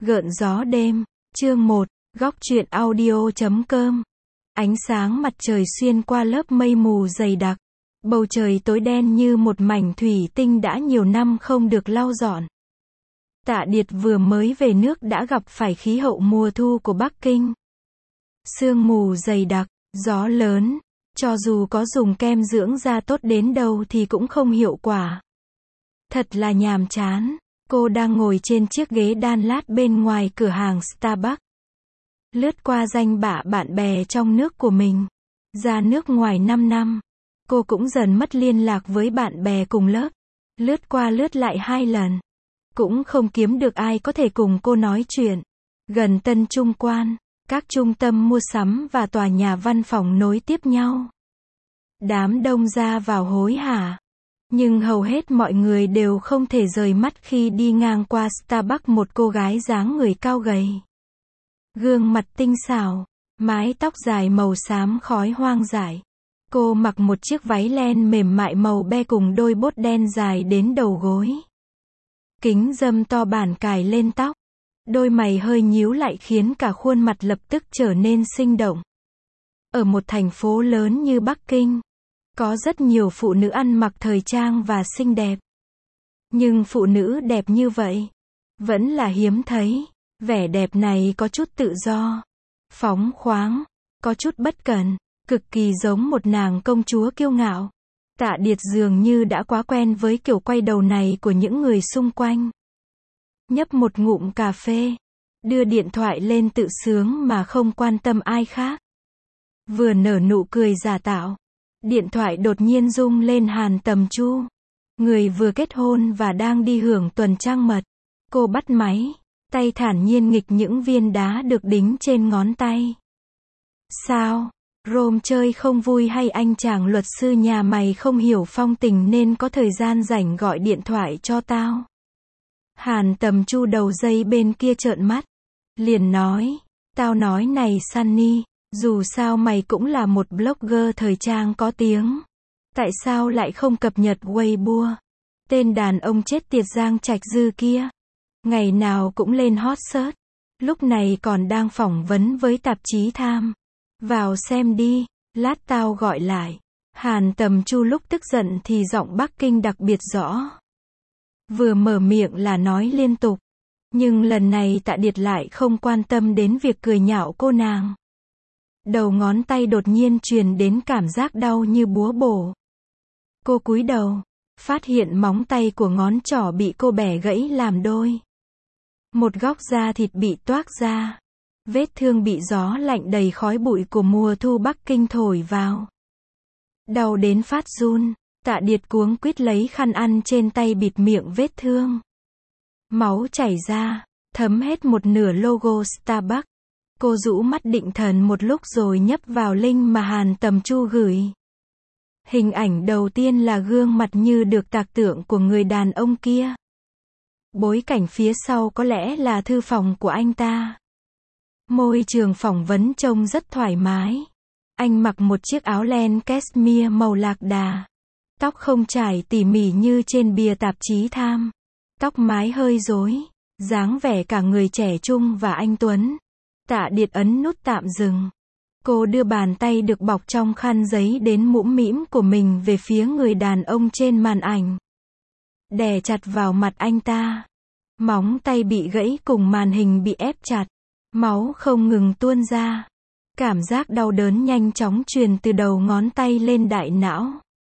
Gợn gió đêm, chương 1, góc truyện audio.com. Ánh sáng mặt trời xuyên qua lớp mây mù dày đặc. Bầu trời tối đen như một mảnh thủy tinh đã nhiều năm không được lau dọn. Tạ Điệt vừa mới về nước đã gặp phải khí hậu mùa thu của Bắc Kinh. Sương mù dày đặc, gió lớn, cho dù có dùng kem dưỡng da tốt đến đâu thì cũng không hiệu quả. Thật là nhàm chán. Cô đang ngồi trên chiếc ghế đan lát bên ngoài cửa hàng Starbucks. Lướt qua danh bạ bạn bè trong nước của mình. Ra nước ngoài 5 năm. Cô cũng dần mất liên lạc với bạn bè cùng lớp. Lướt qua lướt lại 2 lần. Cũng không kiếm được ai có thể cùng cô nói chuyện. Gần Tân Trung Quan, các trung tâm mua sắm và tòa nhà văn phòng nối tiếp nhau. Đám đông ra vào hối hả. Nhưng hầu hết mọi người đều không thể rời mắt khi đi ngang qua Starbucks một cô gái dáng người cao gầy. Gương mặt tinh xảo, mái tóc dài màu xám khói hoang dại. Cô mặc một chiếc váy len mềm mại màu be cùng đôi bốt đen dài đến đầu gối. Kính râm to bản cài lên tóc. Đôi mày hơi nhíu lại khiến cả khuôn mặt lập tức trở nên sinh động. Ở một thành phố lớn như Bắc Kinh, có rất nhiều phụ nữ ăn mặc thời trang và xinh đẹp. Nhưng phụ nữ đẹp như vậy vẫn là hiếm thấy. Vẻ đẹp này có chút tự do, phóng khoáng, có chút bất cẩn, cực kỳ giống một nàng công chúa kiêu ngạo. Tạ Điệt dường như đã quá quen với kiểu quay đầu này của những người xung quanh. Nhấp một ngụm cà phê, đưa điện thoại lên tự sướng mà không quan tâm ai khác. Vừa nở nụ cười giả tạo, điện thoại đột nhiên rung lên Hàn Tầm Chu. Người vừa kết hôn và đang đi hưởng tuần trăng mật. Cô bắt máy, tay thản nhiên nghịch những viên đá được đính trên ngón tay. Sao? Rome chơi không vui hay anh chàng luật sư nhà mày không hiểu phong tình nên có thời gian rảnh gọi điện thoại cho tao? Hàn Tầm Chu đầu dây bên kia trợn mắt. Liền nói, tao nói này Sunny, dù sao mày cũng là một blogger thời trang có tiếng. Tại sao lại không cập nhật Weibo? Tên đàn ông chết tiệt Giang Trạch Dư kia. Ngày nào cũng lên hot search. Lúc này còn đang phỏng vấn với tạp chí Time. Vào xem đi, lát tao gọi lại. Hàn Tầm Chu lúc tức giận thì giọng Bắc Kinh đặc biệt rõ. Vừa mở miệng là nói liên tục. Nhưng lần này Tạ Điệt lại không quan tâm đến việc cười nhạo cô nàng. Đầu ngón tay đột nhiên truyền đến cảm giác đau như búa bổ. Cô cúi đầu, phát hiện móng tay của ngón trỏ bị cô bẻ gãy làm đôi. Một góc da thịt bị toác ra. Vết thương bị gió lạnh đầy khói bụi của mùa thu Bắc Kinh thổi vào. Đau đến phát run, Tạ Điệt cuống quýt lấy khăn ăn trên tay bịt miệng vết thương. Máu chảy ra, thấm hết một nửa logo Starbucks. Cô rũ mắt định thần một lúc rồi nhấp vào link mà Hàn Tầm Chu gửi. Hình ảnh đầu tiên là gương mặt như được tạc tượng của người đàn ông kia. Bối cảnh phía sau có lẽ là thư phòng của anh ta. Môi trường phỏng vấn trông rất thoải mái. Anh mặc một chiếc áo len cashmere màu lạc đà. Tóc không trải tỉ mỉ như trên bìa tạp chí Time. Tóc mái hơi rối, dáng vẻ cả người trẻ trung và anh tuấn. Tạ Điệt ấn nút tạm dừng. Cô đưa bàn tay được bọc trong khăn giấy đến mũm mĩm của mình về phía người đàn ông trên màn ảnh. Đè chặt vào mặt anh ta. Móng tay bị gãy cùng màn hình bị ép chặt. Máu không ngừng tuôn ra. Cảm giác đau đớn nhanh chóng truyền từ đầu ngón tay lên đại não.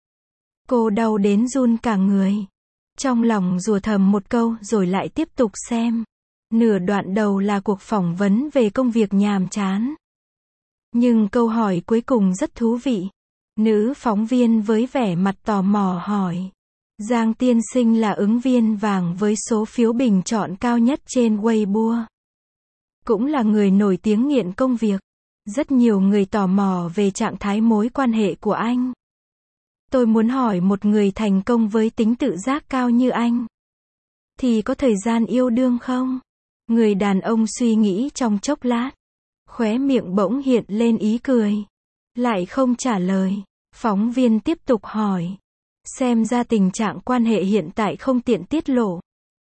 Cô đau đến run cả người. Trong lòng rủa thầm một câu rồi lại tiếp tục xem. Nửa đoạn đầu là cuộc phỏng vấn về công việc nhàm chán. Nhưng câu hỏi cuối cùng rất thú vị. Nữ phóng viên với vẻ mặt tò mò hỏi. Giang tiên sinh là ứng viên vàng với số phiếu bình chọn cao nhất trên Weibo. Cũng là người nổi tiếng nghiện công việc. Rất nhiều người tò mò về trạng thái mối quan hệ của anh. Tôi muốn hỏi một người thành công với tính tự giác cao như anh. Thì có thời gian yêu đương không? Người đàn ông suy nghĩ trong chốc lát. Khóe miệng bỗng hiện lên ý cười. Lại không trả lời. Phóng viên tiếp tục hỏi. Xem ra tình trạng quan hệ hiện tại không tiện tiết lộ.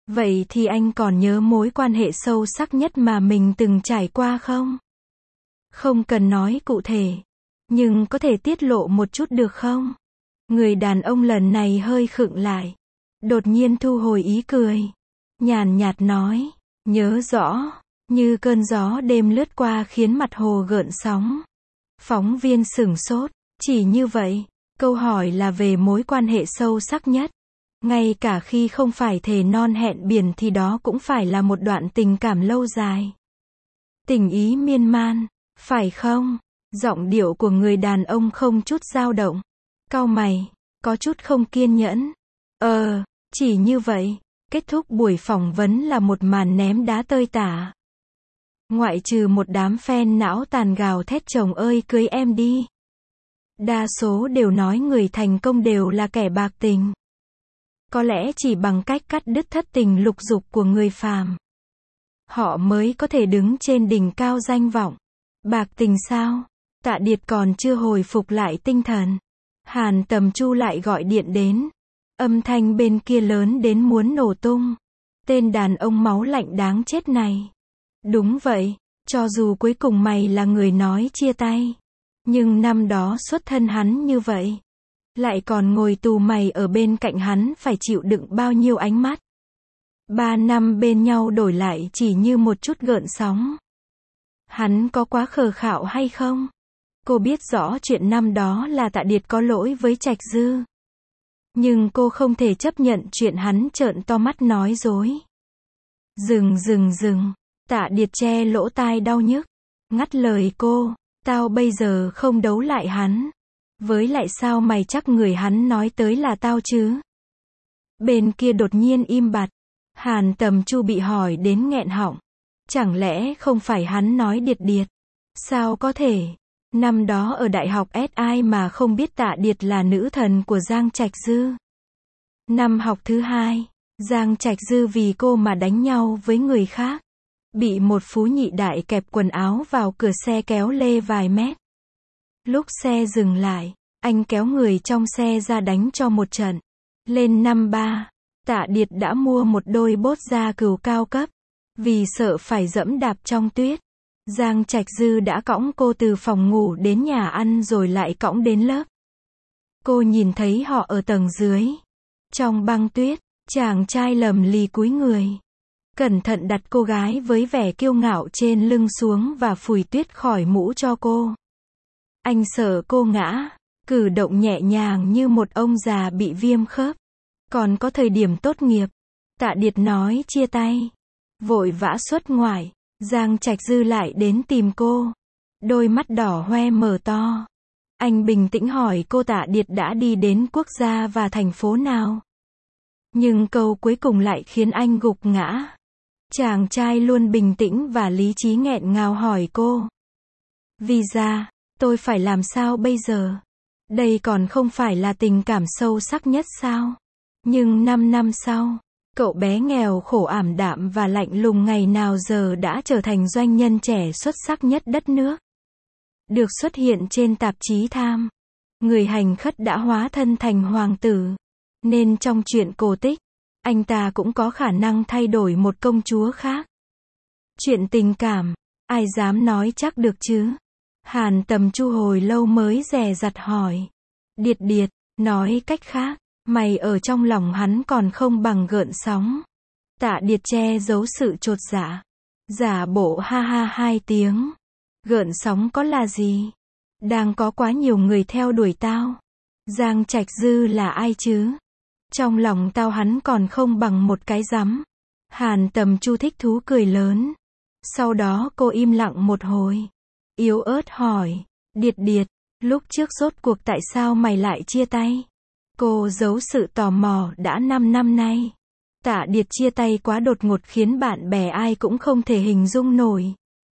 Vậy thì anh còn nhớ mối quan hệ sâu sắc nhất mà mình từng trải qua không? Không cần nói cụ thể, nhưng có thể tiết lộ một chút được không? Người đàn ông lần này hơi khựng lại. Đột nhiên thu hồi ý cười. Nhàn nhạt nói, nhớ rõ, như cơn gió đêm lướt qua khiến mặt hồ gợn sóng. Phóng viên sửng sốt, chỉ như vậy, câu hỏi là về mối quan hệ sâu sắc nhất. Ngay cả khi không phải thề non hẹn biển thì đó cũng phải là một đoạn tình cảm lâu dài. Tình ý miên man, phải không? Giọng điệu của người đàn ông không chút dao động. Cau mày, có chút không kiên nhẫn. Chỉ như vậy. Kết thúc buổi phỏng vấn là một màn ném đá tơi tả. Ngoại trừ một đám fan não tàn gào thét chồng ơi cưới em đi. Đa số đều nói người thành công đều là kẻ bạc tình. Có lẽ chỉ bằng cách cắt đứt thất tình lục dục của người phàm, họ mới có thể đứng trên đỉnh cao danh vọng. Bạc tình sao? Tạ Điệt còn chưa hồi phục lại tinh thần. Hàn Tầm Chu lại gọi điện đến. Âm thanh bên kia lớn đến muốn nổ tung. Tên đàn ông máu lạnh đáng chết này. Đúng vậy, cho dù cuối cùng mày là người nói chia tay, nhưng năm đó xuất thân hắn như vậy, lại còn ngồi tù, mày ở bên cạnh hắn phải chịu đựng bao nhiêu ánh mắt. 3 năm bên nhau đổi lại chỉ như một chút gợn sóng. Hắn có quá khờ khạo hay không? Cô biết rõ chuyện năm đó là Tạ Điệt có lỗi với Trạch Dư. Nhưng cô không thể chấp nhận chuyện hắn trợn to mắt nói dối. Dừng. Tạ Điệt che lỗ tai đau nhức. Ngắt lời cô. Tao bây giờ không đấu lại hắn. Với lại sao mày chắc người hắn nói tới là tao chứ? Bên kia đột nhiên im bặt. Hàn Tầm Chu bị hỏi đến nghẹn họng. Chẳng lẽ không phải hắn nói Điệt? Sao có thể? Năm đó ở đại học S ai mà không biết Tạ Điệt là nữ thần của Giang Trạch Dư. Năm học thứ 2, Giang Trạch Dư vì cô mà đánh nhau với người khác. Bị một phú nhị đại kẹp quần áo vào cửa xe kéo lê vài mét. Lúc xe dừng lại, anh kéo người trong xe ra đánh cho một trận. Lên năm 3, Tạ Điệt đã mua một đôi bốt da cừu cao cấp. Vì sợ phải dẫm đạp trong tuyết, Giang Trạch Dư đã cõng cô từ phòng ngủ đến nhà ăn rồi lại cõng đến lớp. Cô nhìn thấy họ ở tầng dưới. Trong băng tuyết, chàng trai lầm lì cúi người. Cẩn thận đặt cô gái với vẻ kiêu ngạo trên lưng xuống và phủi tuyết khỏi mũ cho cô. Anh sợ cô ngã, cử động nhẹ nhàng như một ông già bị viêm khớp. Còn có thời điểm tốt nghiệp, Tạ Điệt nói chia tay. Vội vã xuất ngoại, Giang Trạch Dư lại đến tìm cô. Đôi mắt đỏ hoe mở to. Anh bình tĩnh hỏi cô Tạ Điệt đã đi đến quốc gia và thành phố nào. Nhưng câu cuối cùng lại khiến anh gục ngã. Chàng trai luôn bình tĩnh và lý trí nghẹn ngào hỏi cô. Visa, tôi phải làm sao bây giờ? Đây còn không phải là tình cảm sâu sắc nhất sao? Nhưng 5 năm sau, cậu bé nghèo khổ ảm đạm và lạnh lùng ngày nào giờ đã trở thành doanh nhân trẻ xuất sắc nhất đất nước. Được xuất hiện trên tạp chí Time. Người hành khất đã hóa thân thành hoàng tử. Nên trong chuyện cổ tích, anh ta cũng có khả năng thay đổi một công chúa khác. Chuyện tình cảm, ai dám nói chắc được chứ? Hàn Tầm Chu hồi lâu mới dè dặt hỏi. Điệt, nói cách khác, mày ở trong lòng hắn còn không bằng gợn sóng. Tạ Điệt che giấu sự chột dạ. Giả bộ ha ha 2 tiếng. Gợn sóng có là gì? Đang có quá nhiều người theo đuổi tao. Giang Trạch Dư là ai chứ? Trong lòng tao hắn còn không bằng một cái rắm. Hàn Tầm Chu thích thú cười lớn. Sau đó cô im lặng một hồi. Yếu ớt hỏi. Điệt, lúc trước rốt cuộc tại sao mày lại chia tay? Cô giấu sự tò mò đã 5 năm nay. Tạ Điệt chia tay quá đột ngột khiến bạn bè ai cũng không thể hình dung nổi.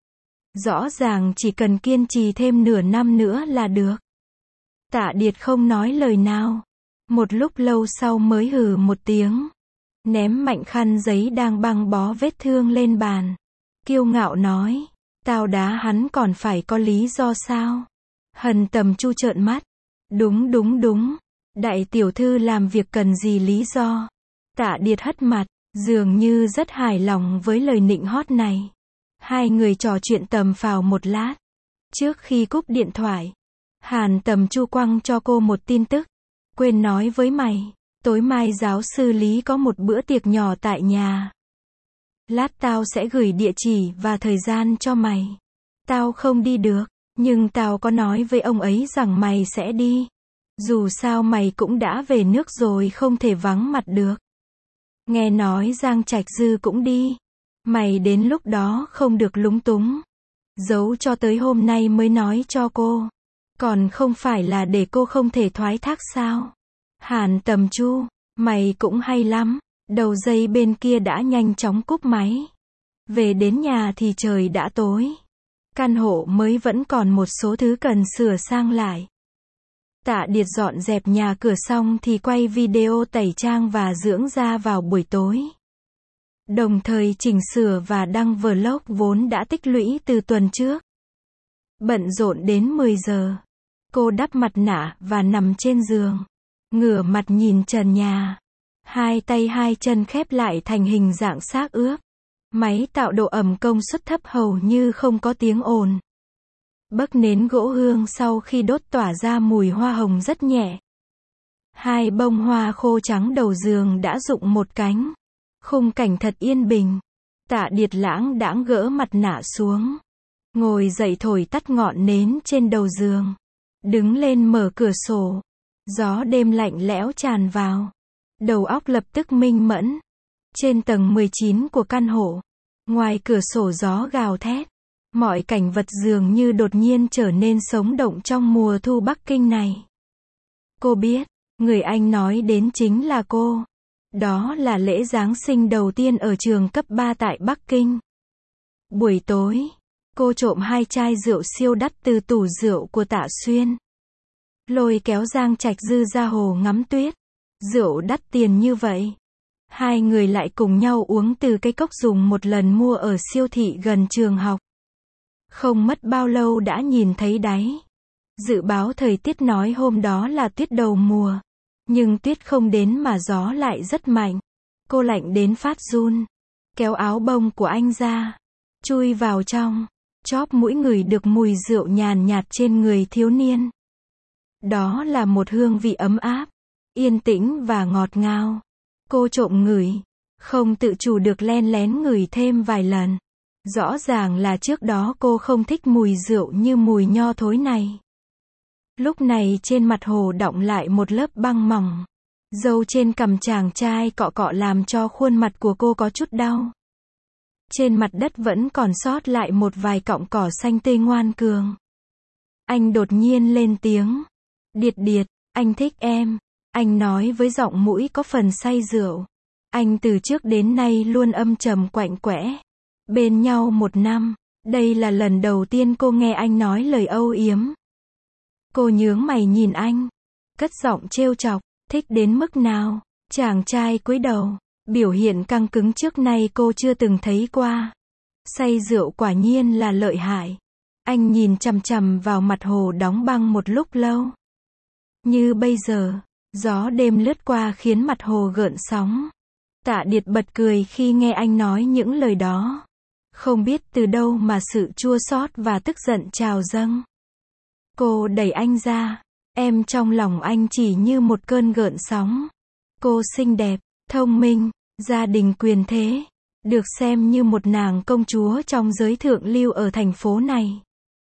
Rõ ràng chỉ cần kiên trì thêm nửa năm nữa là được. Tạ Điệt không nói lời nào. Một lúc lâu sau mới hừ một tiếng. Ném mạnh khăn giấy đang băng bó vết thương lên bàn. Kiêu ngạo nói. Tao đá hắn còn phải có lý do sao? Hàn Tầm Chu trợn mắt. Đúng. Đại tiểu thư làm việc cần gì lý do? Tạ Điệt hất mặt. Dường như rất hài lòng với lời nịnh hót này. Hai người trò chuyện tầm phào một lát. Trước khi cúp điện thoại, Hàn Tầm Chu quăng cho cô một tin tức. Quên nói với mày, tối mai giáo sư Lý có một bữa tiệc nhỏ tại nhà. Lát tao sẽ gửi địa chỉ và thời gian cho mày. Tao không đi được, nhưng tao có nói với ông ấy rằng mày sẽ đi. Dù sao mày cũng đã về nước rồi, không thể vắng mặt được. Nghe nói Giang Trạch Dư cũng đi. Mày đến lúc đó không được lúng túng. Giấu cho tới hôm nay mới nói cho cô. Còn không phải là để cô không thể thoái thác sao? Hàn Tầm Chu, mày cũng hay lắm. Đầu dây bên kia đã nhanh chóng cúp máy. Về đến nhà thì trời đã tối. Căn hộ mới vẫn còn một số thứ cần sửa sang lại. Tạ Điệt dọn dẹp nhà cửa xong thì quay video tẩy trang và dưỡng da vào buổi tối. Đồng thời chỉnh sửa và đăng vlog vốn đã tích lũy từ tuần trước. Bận rộn đến 10 giờ. Cô đắp mặt nạ và nằm trên giường. Ngửa mặt nhìn trần nhà. Hai tay hai chân khép lại thành hình dạng xác ướp. Máy tạo độ ẩm công suất thấp hầu như không có tiếng ồn. Bấc nến gỗ hương sau khi đốt tỏa ra mùi hoa hồng rất nhẹ. Hai bông hoa khô trắng đầu giường đã rụng một cánh. Khung cảnh thật yên bình. Tạ Điệt lãng đãng gỡ mặt nạ xuống. Ngồi dậy thổi tắt ngọn nến trên đầu giường. Đứng lên mở cửa sổ. Gió đêm lạnh lẽo tràn vào. Đầu óc lập tức minh mẫn. Trên tầng 19 của căn hộ. Ngoài cửa sổ gió gào thét. Mọi cảnh vật dường như đột nhiên trở nên sống động trong mùa thu Bắc Kinh này. Cô biết, người anh nói đến chính là cô. Đó là lễ Giáng sinh đầu tiên ở trường cấp 3 tại Bắc Kinh. Buổi tối, cô trộm 2 chai rượu siêu đắt từ tủ rượu của Tạ Xuyên. Lôi kéo Giang Trạch Dư ra hồ ngắm tuyết. Rượu đắt tiền như vậy. Hai người lại cùng nhau uống từ cái cốc dùng một lần mua ở siêu thị gần trường học. Không mất bao lâu đã nhìn thấy đáy. Dự báo thời tiết nói hôm đó là tuyết đầu mùa. Nhưng tuyết không đến mà gió lại rất mạnh. Cô lạnh đến phát run. Kéo áo bông của anh ra. Chui vào trong. Chóp mũi ngửi được mùi rượu nhàn nhạt trên người thiếu niên. Đó là một hương vị ấm áp, yên tĩnh và ngọt ngào. Cô trộm ngửi. Không tự chủ được len lén ngửi thêm vài lần. Rõ ràng là trước đó cô không thích mùi rượu như mùi nho thối này. Lúc này trên mặt Hồ đọng lại một lớp băng mỏng. Râu trên cằm chàng trai cọ cọ làm cho khuôn mặt của cô có chút đau. Trên mặt đất vẫn còn sót lại một vài cọng cỏ xanh tươi ngoan cường. Anh đột nhiên lên tiếng. Điệt Điệt, anh thích em. Anh nói với giọng mũi có phần say rượu. Anh từ trước đến nay luôn âm trầm quạnh quẽ. Bên nhau 1 năm. Đây là lần đầu tiên cô nghe anh nói lời âu yếm. Cô nhướng mày nhìn anh. Cất giọng trêu chọc. Thích đến mức nào? Chàng trai cúi đầu. Biểu hiện căng cứng trước nay cô chưa từng thấy qua. Say rượu quả nhiên là lợi hại. Anh nhìn chằm chằm vào mặt Hồ đóng băng một lúc lâu. Như bây giờ, gió đêm lướt qua khiến mặt Hồ gợn sóng. Tạ Điệt bật cười khi nghe anh nói những lời đó. Không biết từ đâu mà sự chua xót và tức giận trào dâng. Cô đẩy anh ra. Em trong lòng anh chỉ như một cơn gợn sóng. Cô xinh đẹp, thông minh, gia đình quyền thế. Được xem như một nàng công chúa trong giới thượng lưu ở thành phố này.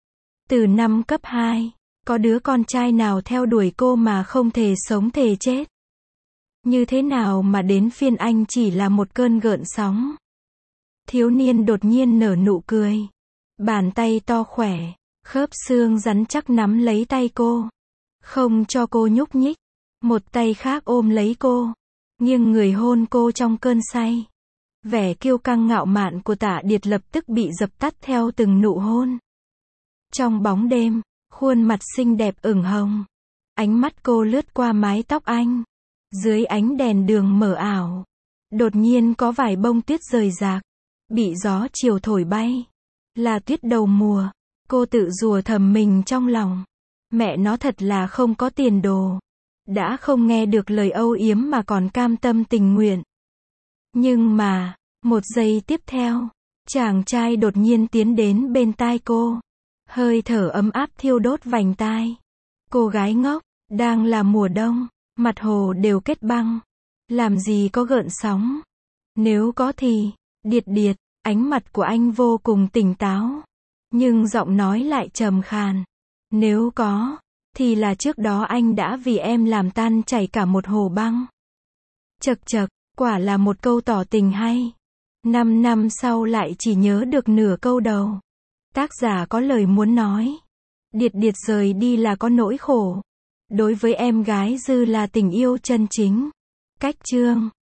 Từ năm cấp 2, có đứa con trai nào theo đuổi cô mà không thể sống thể chết. Như thế nào mà đến phiên anh chỉ là một cơn gợn sóng. Thiếu niên đột nhiên nở nụ cười. Bàn tay to khỏe, khớp xương rắn chắc nắm lấy tay cô. Không cho cô nhúc nhích. Một tay khác ôm lấy cô. Nghiêng người hôn cô trong cơn say. Vẻ kiêu căng ngạo mạn của Tạ Điệt lập tức bị dập tắt theo từng nụ hôn. Trong bóng đêm, khuôn mặt xinh đẹp ửng hồng. Ánh mắt cô lướt qua mái tóc anh. Dưới ánh đèn đường mờ ảo. Đột nhiên có vài bông tuyết rời rạc. Bị gió chiều thổi bay. Là tuyết đầu mùa. Cô tự rủa thầm mình trong lòng. Mẹ nó thật là không có tiền đồ. Đã không nghe được lời âu yếm mà còn cam tâm tình nguyện. Nhưng mà, một giây tiếp theo, chàng trai đột nhiên tiến đến bên tai cô. Hơi thở ấm áp thiêu đốt vành tai. Cô gái ngốc, đang là mùa đông, mặt hồ đều kết băng. Làm gì có gợn sóng? Nếu có thì, Điệt Điệt, ánh mặt của anh vô cùng tỉnh táo. Nhưng giọng nói lại trầm khàn. Nếu có, thì là trước đó anh đã vì em làm tan chảy cả một hồ băng. Chậc chậc, quả là một câu tỏ tình hay. 5 năm sau lại chỉ nhớ được nửa câu đầu. Tác giả có lời muốn nói. Điệt Điệt rời đi là có nỗi khổ. Đối với em gái Dư là tình yêu chân chính. Cách chương